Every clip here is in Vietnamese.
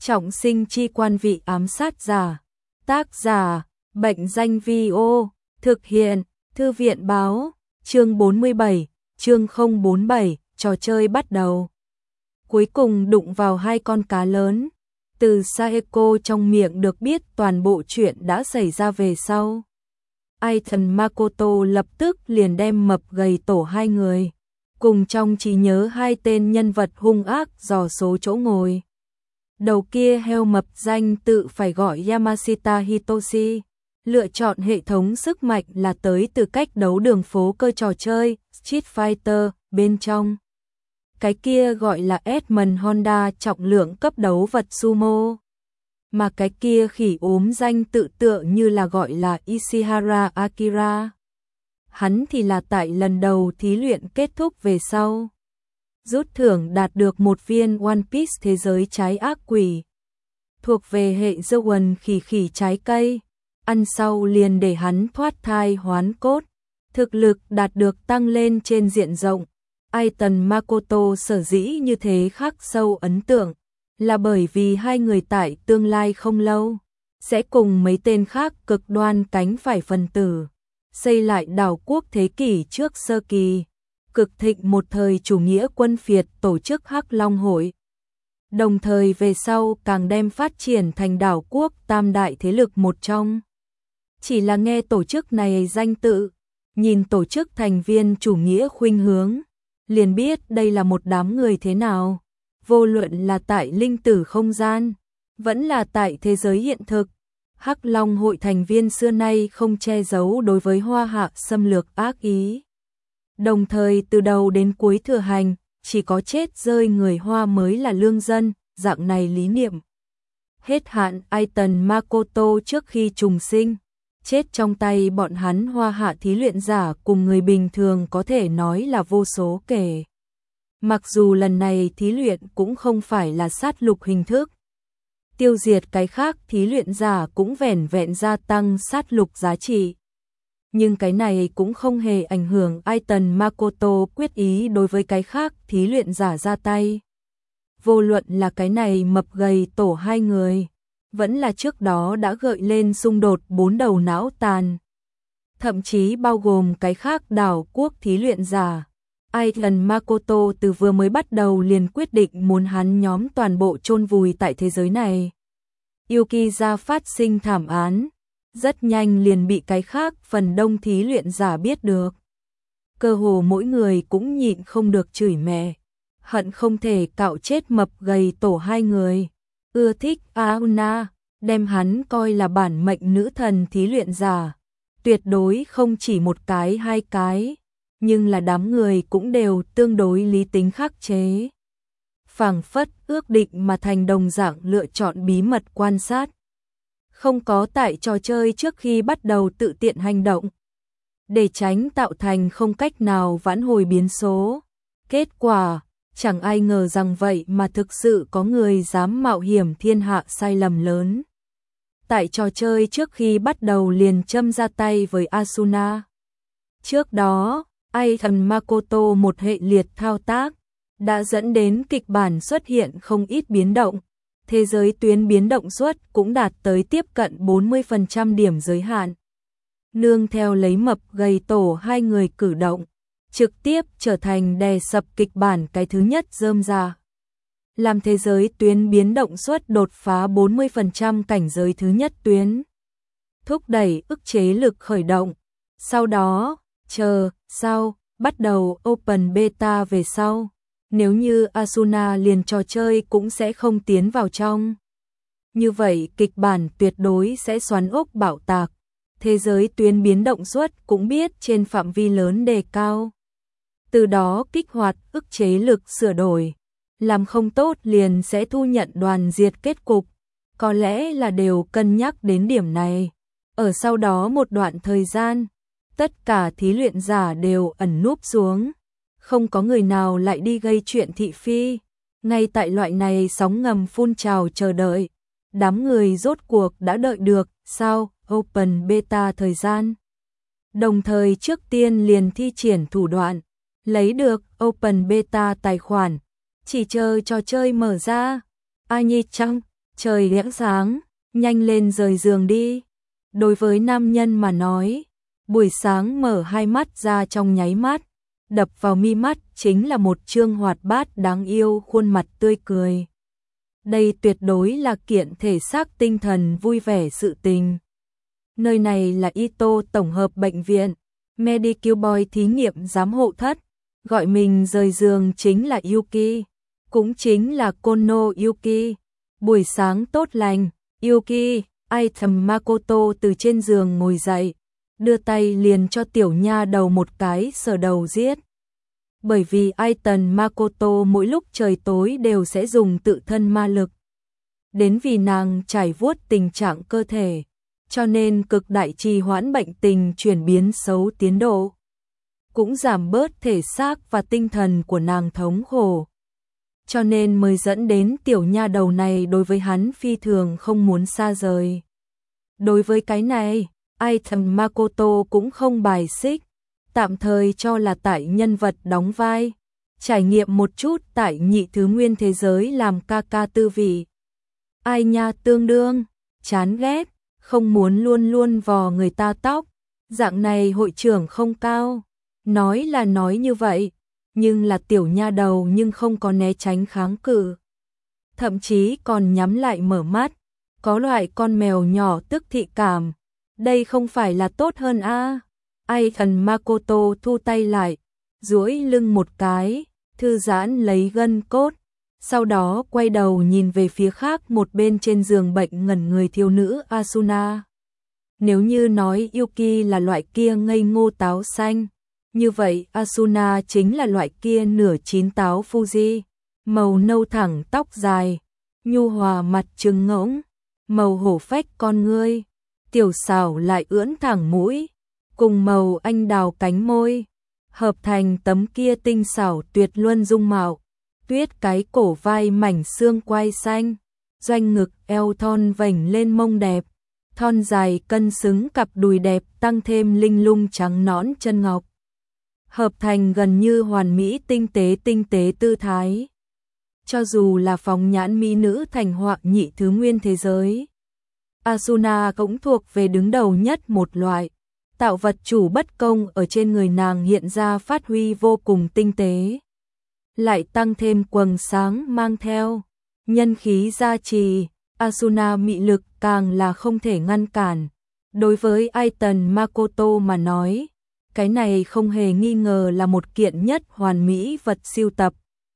Trọng sinh chi quan vị ám sát giả. Tác giả, Bệnh danh Vi-ô. Thực hiện, Thư viện báo. Chương 47, chương 047, trò chơi bắt đầu. Cuối cùng đụng vào hai con cá lớn. Từ Saeko trong miệng được biết toàn bộ chuyện đã xảy ra về sau. Aiton Makoto lập tức liền đem mập gầy tổ hai người. Cùng trong trí nhớ hai tên nhân vật hung ác dò số chỗ ngồi. Đầu kia heo mập danh tự phải gọi Yamashita Hitoshi. Lựa chọn hệ thống sức mạnh là tới từ cách đấu đường phố cơ trò chơi Street Fighter bên trong. Cái kia gọi là Edmond Honda trọng lượng cấp đấu vật sumo. Mà cái kia khỉ ốm danh tự tựa như là gọi là Ishihara Akira. Hắn thì là tại lần đầu thí luyện kết thúc về sau. Rút thưởng đạt được một viên One Piece thế giới trái ác quỷ. Thuộc về hệ Zoan khỉ trái cây. Ăn sau liền để hắn thoát thai hoán cốt. Thực lực đạt được tăng lên trên diện rộng. Aiton Makoto sở dĩ như thế khắc sâu ấn tượng. Là bởi vì hai người tại tương lai không lâu. Sẽ cùng mấy tên khác cực đoan cánh phải phần tử. Xây lại đảo quốc thế kỷ trước sơ kỳ. Cực thịnh một thời chủ nghĩa quân phiệt tổ chức Hắc Long Hội. Đồng thời về sau càng đem phát triển thành đảo quốc tam đại thế lực một trong. Chỉ là nghe tổ chức này danh tự, nhìn tổ chức thành viên chủ nghĩa khuynh hướng, liền biết đây là một đám người thế nào. Vô luận là tại linh tử không gian, vẫn là tại thế giới hiện thực. Hắc Long Hội thành viên xưa nay không che giấu đối với Hoa Hạ xâm lược ác ý. Đồng thời từ đầu đến cuối thừa hành, chỉ có chết rơi người Hoa mới là lương dân, dạng này lý niệm. Hết hạn Aiton Makoto trước khi trùng sinh, chết trong tay bọn hắn Hoa Hạ thí luyện giả cùng người bình thường có thể nói là vô số kể. Mặc dù lần này thí luyện cũng không phải là sát lục hình thức. Tiêu diệt cái khác thí luyện giả cũng vẻn vẹn gia tăng sát lục giá trị. Nhưng cái này cũng không hề ảnh hưởng Aiton Makoto quyết ý đối với cái khác thí luyện giả ra tay. Vô luận là cái này mập gầy tổ hai người, vẫn là trước đó đã gợi lên xung đột bốn đầu não tàn. Thậm chí bao gồm cái khác đảo quốc thí luyện giả. Aiton Makoto từ vừa mới bắt đầu liền quyết định muốn hắn nhóm toàn bộ chôn vùi tại thế giới này. Yukiza phát sinh thảm án, rất nhanh liền bị cái khác phần đông thí luyện giả biết được. Cơ hồ mỗi người cũng nhịn không được chửi mẹ, hận không thể cạo chết mập gầy tổ hai người. Ưa thích Auna, đem hắn coi là bản mệnh nữ thần thí luyện giả. Tuyệt đối không chỉ một cái hai cái, nhưng là đám người cũng đều tương đối lý tính khắc chế. Phảng phất ước định mà thành đồng dạng lựa chọn bí mật quan sát. Không có tại trò chơi trước khi bắt đầu tự tiện hành động. Để tránh tạo thành không cách nào vãn hồi biến số. Kết quả, chẳng ai ngờ rằng vậy mà thực sự có người dám mạo hiểm thiên hạ sai lầm lớn. Tại trò chơi trước khi bắt đầu liền châm ra tay với Asuna. Trước đó, Aiton Makoto một hệ liệt thao tác, đã dẫn đến kịch bản xuất hiện không ít biến động. Thế giới tuyến biến động suất cũng đạt tới tiếp cận 40% điểm giới hạn. Nương theo lấy mập gầy tổ hai người cử động, trực tiếp trở thành đè sập kịch bản cái thứ nhất rơm ra. Làm thế giới tuyến biến động suất đột phá 40% cảnh giới thứ nhất tuyến. Thúc đẩy ức chế lực khởi động. Sau đó, sau, bắt đầu Open Beta về sau. Nếu như Asuna liền trò chơi cũng sẽ không tiến vào trong. Như vậy kịch bản tuyệt đối sẽ xoắn ốc bạo tạc. Thế giới tuyến biến động suất cũng biết trên phạm vi lớn đề cao. Từ đó kích hoạt ức chế lực sửa đổi. Làm không tốt liền sẽ thu nhận đoàn diệt kết cục. Có lẽ là đều cân nhắc đến điểm này. Ở sau đó một đoạn thời gian, tất cả thí luyện giả đều ẩn núp xuống. Không có người nào lại đi gây chuyện thị phi. Ngay tại loại này sóng ngầm phun trào chờ đợi. Đám người rốt cuộc đã đợi được sau Open Beta thời gian. Đồng thời trước tiên liền thi triển thủ đoạn. Lấy được Open Beta tài khoản. Chỉ chờ trò chơi mở ra. Ai Nhi Trăng, Trời đã sáng, nhanh lên rời giường đi. Đối với nam nhân mà nói, buổi sáng mở hai mắt ra trong nháy mắt, đập vào mi mắt chính là một trương hoạt bát đáng yêu khuôn mặt tươi cười. Đây tuyệt đối là kiện thể xác tinh thần vui vẻ sự tình. Nơi này là Ito tổng hợp bệnh viện, Medical Boy thí nghiệm giám hộ thất, gọi mình rời giường chính là Yuki, cũng chính là Kono Yuki. Buổi sáng tốt lành, Yuki, Item Makoto từ trên giường ngồi dậy, đưa tay liền cho tiểu nha đầu một cái sờ đầu giết. Bởi vì Item Makoto mỗi lúc trời tối đều sẽ dùng tự thân ma lực. Đến vì nàng trải vuốt tình trạng cơ thể, cho nên cực đại trì hoãn bệnh tình chuyển biến xấu tiến độ. Cũng giảm bớt thể xác và tinh thần của nàng thống khổ. Cho nên mới dẫn đến tiểu nha đầu này đối với hắn phi thường không muốn xa rời. Đối với cái này, Item Makoto cũng không bài xích, tạm thời cho là tại nhân vật đóng vai, trải nghiệm một chút tại nhị thứ nguyên thế giới làm ca ca tư vị. Ai nha tương đương, chán ghét, không muốn luôn luôn vò người ta tóc, dạng này hội trưởng không cao. Nói là nói như vậy, nhưng là tiểu nha đầu nhưng không có né tránh kháng cự. Thậm chí còn nhắm lại mở mắt, có loại con mèo nhỏ tức thị cảm. Đây không phải là tốt hơn a? Item Makoto thu tay lại, duỗi lưng một cái, thư giãn lấy gân cốt, sau đó quay đầu nhìn về phía khác một bên trên giường bệnh ngẩn người thiếu nữ Asuna. Nếu như nói Yuki là loại kia ngây ngô táo xanh, như vậy Asuna chính là loại kia nửa chín táo Fuji, màu nâu thẳng tóc dài, nhu hòa mặt trừng ngỗng, màu hổ phách con ngươi, tiểu xảo lại ưỡn thẳng mũi, cùng màu anh đào cánh môi, hợp thành tấm kia tinh xảo tuyệt luân dung mạo, tuyết cái cổ vai mảnh xương quai xanh, doanh ngực eo thon vành lên mông đẹp, thon dài cân xứng cặp đùi đẹp tăng thêm linh lung trắng nõn chân ngọc. Hợp thành gần như hoàn mỹ tinh tế tư thái. Cho dù là phóng nhãn mỹ nữ thành họa nhị thứ nguyên thế giới, Asuna cũng thuộc về đứng đầu nhất một loại. Tạo vật chủ bất công ở trên người nàng hiện ra phát huy vô cùng tinh tế. Lại tăng thêm quầng sáng mang theo, nhân khí gia trì, Asuna mị lực càng là không thể ngăn cản. Đối với Item Makoto mà nói, cái này không hề nghi ngờ là một kiện nhất hoàn mỹ vật sưu tập.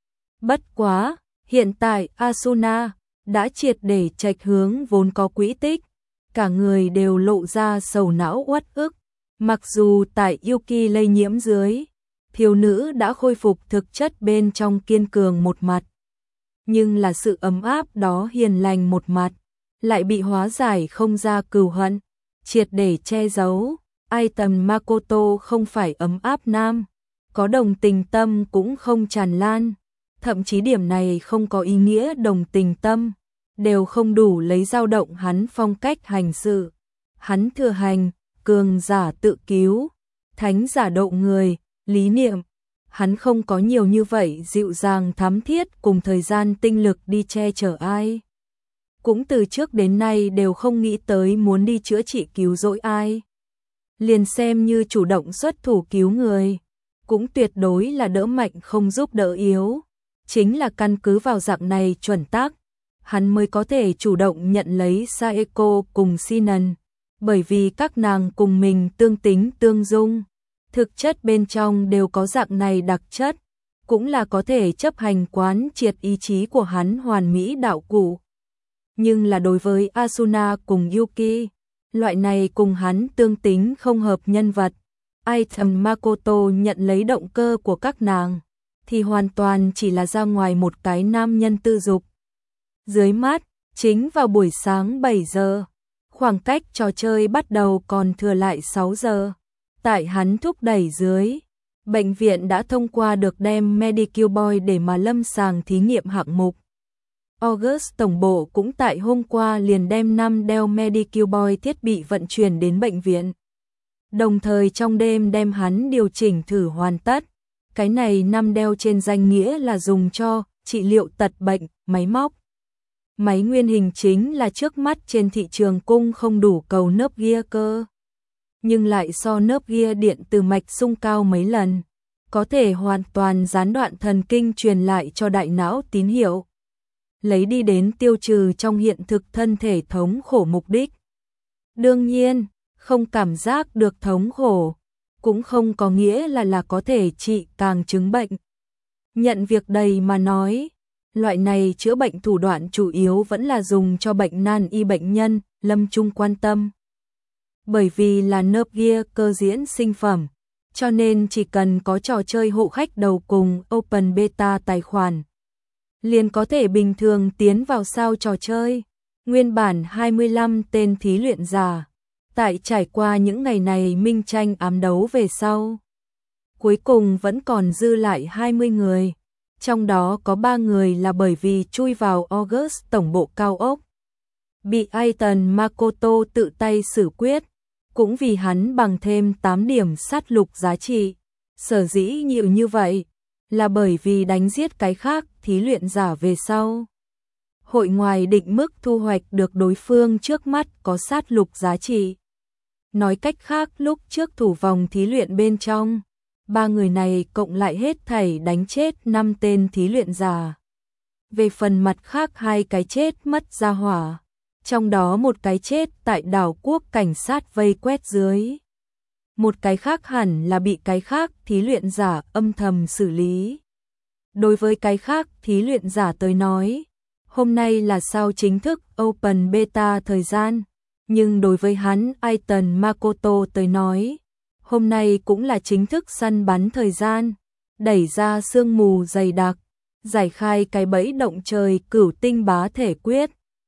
Bất quá, hiện tại Asuna đã triệt để chệch hướng vốn có quỹ tích, cả người đều lộ ra sầu não uất ức. Mặc dù tại Yuki lây nhiễm dưới, thiếu nữ đã khôi phục thực chất bên trong kiên cường một mặt, nhưng là sự ấm áp đó hiền lành một mặt, lại bị hóa giải không ra cừu hận, triệt để che giấu. Item Makoto không phải ấm áp nam, có đồng tình tâm cũng không tràn lan, thậm chí điểm này không có ý nghĩa đồng tình tâm, đều không đủ lấy dao động hắn phong cách hành sự. Hắn thừa hành, cường giả tự cứu, thánh giả độ người, lý niệm. Hắn không có nhiều như vậy dịu dàng thắm thiết cùng thời gian tinh lực đi che chở ai. Cũng từ trước đến nay đều không nghĩ tới muốn đi chữa trị cứu rỗi ai. Liền xem như chủ động xuất thủ cứu người, cũng tuyệt đối là đỡ mạnh không giúp đỡ yếu. Chính là căn cứ vào dạng này chuẩn tắc, hắn mới có thể chủ động nhận lấy Saeko cùng Shinan, bởi vì các nàng cùng mình tương tính tương dung, thực chất bên trong đều có dạng này đặc chất, cũng là có thể chấp hành quán triệt ý chí của hắn hoàn mỹ đạo cụ. Nhưng là đối với Asuna cùng Yuki, loại này cùng hắn tương tính không hợp nhân vật, Item Makoto nhận lấy động cơ của các nàng, thì hoàn toàn chỉ là ra ngoài một cái nam nhân tư dục. Dưới mắt, chính vào buổi sáng 7 giờ, khoảng cách trò chơi bắt đầu còn thừa lại 6 giờ. Tại hắn thúc đẩy dưới, bệnh viện đã thông qua được đem Medical Boy để mà lâm sàng thí nghiệm hạng mục. August tổng bộ cũng tại hôm qua liền đem 5 đeo Medical Boy thiết bị vận chuyển đến bệnh viện. Đồng thời trong đêm đem hắn điều chỉnh thử hoàn tất. Cái này 5 đeo trên danh nghĩa là dùng cho trị liệu tật bệnh, máy móc. Máy nguyên hình chính là trước mắt trên thị trường cung không đủ cầu nớp gear cơ, nhưng lại so nớp gear điện từ mạch sung cao mấy lần, có thể hoàn toàn gián đoạn thần kinh truyền lại cho đại não tín hiệu, lấy đi đến tiêu trừ trong hiện thực thân thể thống khổ mục đích. Đương nhiên, không cảm giác được thống khổ, cũng không có nghĩa là có thể trị càng chứng bệnh. Nhận việc đầy mà nói, loại này chữa bệnh thủ đoạn chủ yếu vẫn là dùng cho bệnh nan y bệnh nhân, lâm chung quan tâm. Bởi vì là nớp gear cơ diễn sinh phẩm, cho nên chỉ cần có trò chơi hộ khách đầu cùng Open Beta tài khoản, liền có thể bình thường tiến vào sao trò chơi. Nguyên bản 25 tên thí luyện giả, tại trải qua những ngày này minh tranh ám đấu về sau, cuối cùng vẫn còn dư lại 20 người, trong đó có 3 người là bởi vì chui vào August tổng bộ cao ốc, bị Aiton Makoto tự tay xử quyết, cũng vì hắn bằng thêm 8 điểm sát lục giá trị. Sở dĩ nhiều như vậy là bởi vì đánh giết cái khác thí luyện giả về sau, hội ngoài định mức thu hoạch được đối phương trước mắt có sát lục giá trị. Nói cách khác, lúc trước thủ vòng thí luyện bên trong, 3 người này cộng lại hết thảy đánh chết 5 tên thí luyện giả. Về phần mặt khác 2 cái chết mất ra hỏa, trong đó một cái chết tại đảo quốc cảnh sát vây quét dưới, một cái khác hẳn là bị cái khác thí luyện giả âm thầm xử lý. Đối với cái khác thí luyện giả tới nói, hôm nay là sao chính thức Open Beta thời gian, nhưng đối với hắn Aiton Makoto tới nói, hôm nay cũng là chính thức săn bắn thời gian, đẩy ra sương mù dày đặc, giải khai cái bẫy động trời cửu tinh bá thể quyết.